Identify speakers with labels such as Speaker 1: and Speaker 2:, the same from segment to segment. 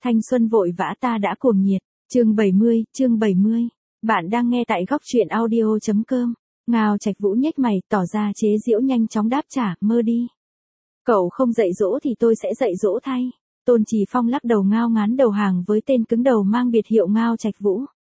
Speaker 1: Thanh xuân vội vã ta đã cuồng nhiệt. Chương 70. Bạn đang nghe tại góc truyện audio.com. Ngao Trạch Vũ nhếch mày, tỏ ra chế giễu, nhanh chóng đáp trả, mơ đi. Cậu không dạy dỗ thì tôi sẽ dạy dỗ thay. Tôn Trì Phong lắc đầu ngao ngán đầu hàng với tên cứng đầu mang biệt hiệu Ngao Trạch Vũ.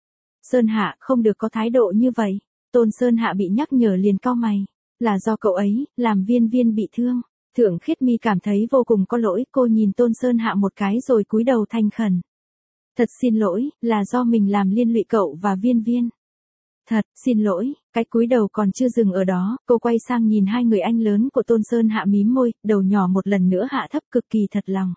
Speaker 1: Sơn Hạ, không được có thái độ như vậy. Tôn Sơn Hạ bị nhắc nhở liền cau mày. Là do cậu ấy, làm Viên Viên bị thương. Thượng Khiết Mi cảm thấy vô cùng có lỗi, cô nhìn Tôn Sơn Hạ một cái rồi cúi đầu thành khẩn. Thật xin lỗi, là do mình làm liên lụy cậu và Viên Viên. Thật, xin lỗi, cái cúi đầu còn chưa dừng ở đó, cô quay sang nhìn hai người anh lớn của Tôn Sơn Hạ mím môi, đầu nhỏ một lần nữa hạ thấp cực kỳ thật lòng.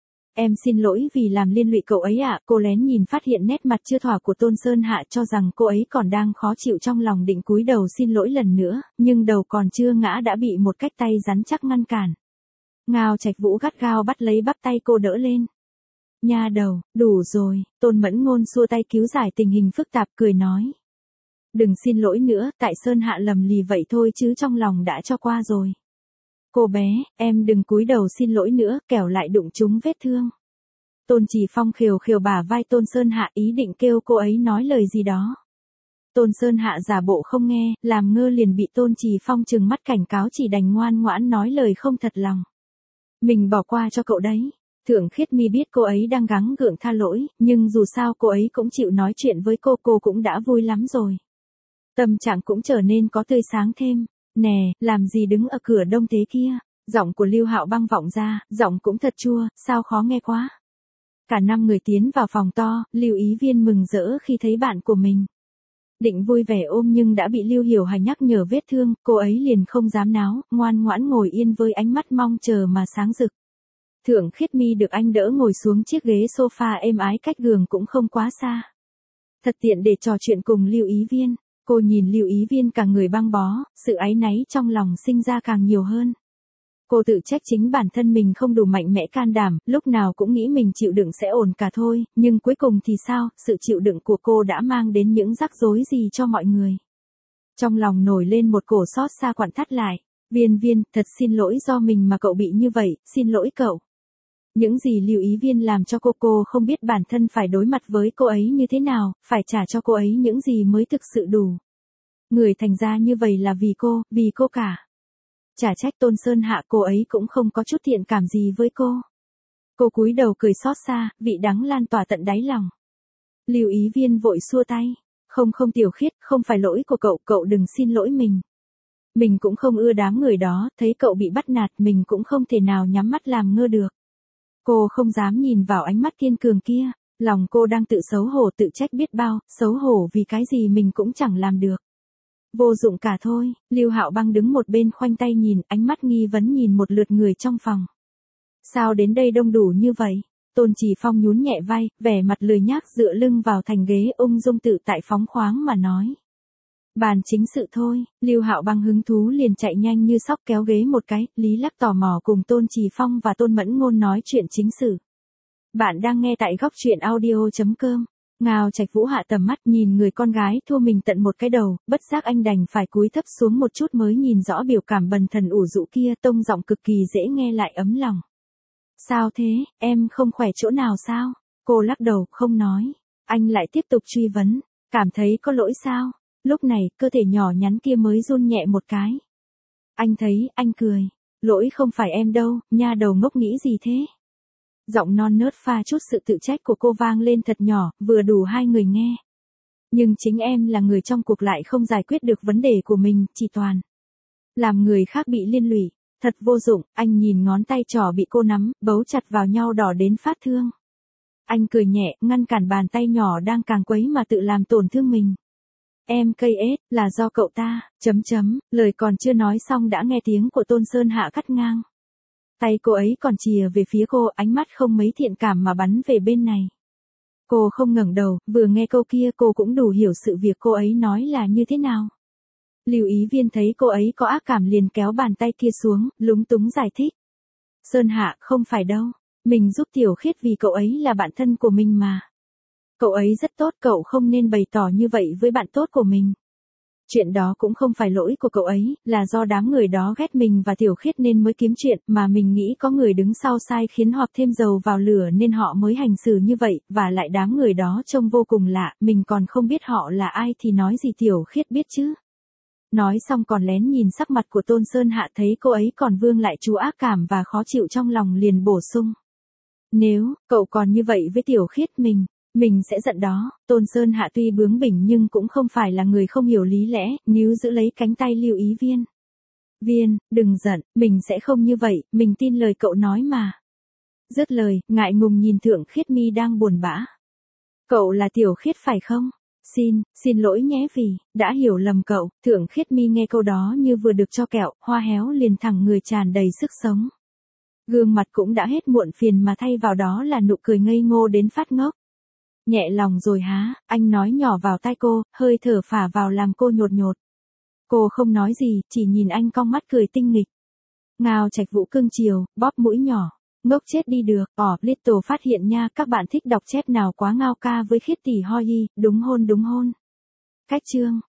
Speaker 1: Em xin lỗi vì làm liên lụy cậu ấy ạ. Cô lén nhìn phát hiện nét mặt chưa thỏa của Tôn Sơn Hạ, cho rằng cô ấy còn đang khó chịu trong lòng, định cúi đầu xin lỗi lần nữa, nhưng đầu còn chưa ngã đã bị một cái tay rắn chắc ngăn cản. Ngao Trạch Vũ gắt gao bắt lấy bắp tay cô đỡ lên. Nha đầu, đủ rồi. Tôn Mẫn Ngôn xua tay cứu giải tình hình phức tạp, cười nói. Đừng xin lỗi nữa, tại Sơn Hạ lầm lì vậy thôi chứ trong lòng đã cho qua rồi. Cô bé, em đừng cúi đầu xin lỗi nữa, kẻo lại đụng trúng vết thương. Tôn Trì Phong khều khều bả vai Tôn Sơn Hạ, ý định kêu cô ấy nói lời gì đó. Tôn Sơn Hạ giả bộ không nghe, làm ngơ liền bị Tôn Trì Phong trừng mắt cảnh cáo, chỉ đành ngoan ngoãn nói lời không thật lòng. Mình bỏ qua cho cậu đấy. Thượng Khiết Mi biết cô ấy đang gắng gượng tha lỗi, nhưng dù sao cô ấy cũng chịu nói chuyện với cô cũng đã vui lắm rồi. Tâm trạng cũng trở nên có tươi sáng thêm. Nè, làm gì đứng ở cửa đông thế kia? Giọng của Lưu Hạo Băng vọng ra, giọng cũng thật chua, sao khó nghe quá. Cả năm người tiến vào phòng to, Lưu Ý Viên mừng rỡ khi thấy bạn của mình. Định vui vẻ ôm nhưng đã bị Lưu Hiểu Hành nhắc nhở vết thương, cô ấy liền không dám náo, ngoan ngoãn ngồi yên với ánh mắt mong chờ mà sáng rực. Thượng Khiết Mi được anh đỡ ngồi xuống chiếc ghế sofa êm ái cách giường cũng không quá xa. Thật tiện để trò chuyện cùng Lưu Ý Viên. Cô nhìn Lưu Ý Viên cả người băng bó, sự áy náy trong lòng sinh ra càng nhiều hơn. Cô tự trách chính bản thân mình không đủ mạnh mẽ can đảm, lúc nào cũng nghĩ mình chịu đựng sẽ ổn cả thôi, nhưng cuối cùng thì sao, sự chịu đựng của cô đã mang đến những rắc rối gì cho mọi người. Trong lòng nổi lên một cổ xót xa quặn thắt lại. Viên Viên, thật xin lỗi do mình mà cậu bị như vậy, xin lỗi cậu. Những gì Lưu Ý Viên làm cho cô không biết bản thân phải đối mặt với cô ấy như thế nào, phải trả cho cô ấy những gì mới thực sự đủ. Người thành ra như vậy là vì cô cả. Chả trách Tôn Sơn Hạ, cô ấy cũng không có chút thiện cảm gì với cô. Cô cúi đầu cười xót xa, vị đắng lan tỏa tận đáy lòng. Lưu Ý Viên vội xua tay. Không Tiểu Khiết, không phải lỗi của cậu đừng xin lỗi mình. Mình cũng không ưa đám người đó, thấy cậu bị bắt nạt mình cũng không thể nào nhắm mắt làm ngơ được. Cô không dám nhìn vào ánh mắt kiên cường kia, lòng cô đang tự xấu hổ tự trách biết bao, xấu hổ vì cái gì mình cũng chẳng làm được. Vô dụng cả thôi. Lưu Hạo Băng đứng một bên khoanh tay nhìn, ánh mắt nghi vấn nhìn một lượt người trong phòng. Sao đến đây đông đủ như vậy? Tôn Trì Phong nhún nhẹ vai, vẻ mặt lười nhác dựa lưng vào thành ghế, ung dung tự tại phóng khoáng mà nói. Bàn chính sự thôi. Lưu Hạo Băng hứng thú liền chạy nhanh như sóc kéo ghế một cái, Lý Lắc tò mò cùng Tôn Trì Phong và Tôn Mẫn Ngôn nói chuyện chính sự. Bạn đang nghe tại góc truyện audio.com. Ngao Trạch Vũ hạ tầm mắt nhìn người con gái thua mình tận một cái đầu, bất giác anh đành phải cúi thấp xuống một chút mới nhìn rõ biểu cảm bần thần ủ rũ kia, tông giọng cực kỳ dễ nghe lại ấm lòng. Sao thế, em không khỏe chỗ nào sao? Cô lắc đầu, không nói. Anh lại tiếp tục truy vấn, cảm thấy có lỗi sao? Lúc này, cơ thể nhỏ nhắn kia mới run nhẹ một cái. Anh thấy, anh cười. Lỗi không phải em đâu, nha đầu ngốc nghĩ gì thế? Giọng non nớt pha chút sự tự trách của cô vang lên thật nhỏ, vừa đủ hai người nghe. Nhưng chính em là người trong cuộc lại không giải quyết được vấn đề của mình, chỉ toàn làm người khác bị liên lụy. Thật vô dụng. Anh nhìn ngón tay trỏ bị cô nắm, bấu chặt vào nhau đỏ đến phát thương. Anh cười nhẹ, ngăn cản bàn tay nhỏ đang càng quấy mà tự làm tổn thương mình. Em cây ết, là do cậu ta, lời còn chưa nói xong đã nghe tiếng của Tôn Sơn Hạ cắt ngang. Tay cô ấy còn chìa về phía cô, ánh mắt không mấy thiện cảm mà bắn về bên này. Cô không ngẩng đầu, vừa nghe câu kia cô cũng đủ hiểu sự việc cô ấy nói là như thế nào. Lưu Ý Viên thấy cô ấy có ác cảm liền kéo bàn tay kia xuống, lúng túng giải thích. Sơn Hạ, không phải đâu. Mình giúp Tiểu Khiết vì cậu ấy là bạn thân của mình mà. Cậu ấy rất tốt, cậu không nên bày tỏ như vậy với bạn tốt của mình. Chuyện đó cũng không phải lỗi của cậu ấy, là do đám người đó ghét mình và Tiểu Khiết nên mới kiếm chuyện, mà mình nghĩ có người đứng sau sai khiến hoặc thêm dầu vào lửa nên họ mới hành xử như vậy, và lại đám người đó trông vô cùng lạ, mình còn không biết họ là ai thì nói gì Tiểu Khiết biết chứ. Nói xong còn lén nhìn sắc mặt của Tôn Sơn Hạ, thấy cô ấy còn vương lại chú ác cảm và khó chịu trong lòng liền bổ sung. Nếu cậu còn như vậy với Tiểu Khiết mình sẽ giận đó. Tôn Sơn Hạ tuy bướng bỉnh nhưng cũng không phải là người không hiểu lý lẽ, níu giữ lấy cánh tay Lưu Ý Viên. Viên, đừng giận, mình sẽ không như vậy, mình tin lời cậu nói mà. Dứt lời, ngại ngùng nhìn Thượng Khiết Mi đang buồn bã. Cậu là Tiểu Khiết phải không? Xin lỗi nhé vì đã hiểu lầm cậu. Thượng Khiết Mi nghe câu đó như vừa được cho kẹo, hoa héo liền thẳng người tràn đầy sức sống. Gương mặt cũng đã hết muộn phiền mà thay vào đó là nụ cười ngây ngô đến phát ngốc. Nhẹ lòng rồi há, anh nói nhỏ vào tai cô, hơi thở phả vào làm cô nhột nhột. Cô không nói gì, chỉ nhìn anh cong mắt cười tinh nghịch. Ngao Trạch Vũ cưng chiều, bóp mũi nhỏ. Ngốc chết đi được, Little phát hiện nha, các bạn thích đọc chép nào quá ngao ca với Khiết tỷ hoi hi, đúng hôn. Cách chương.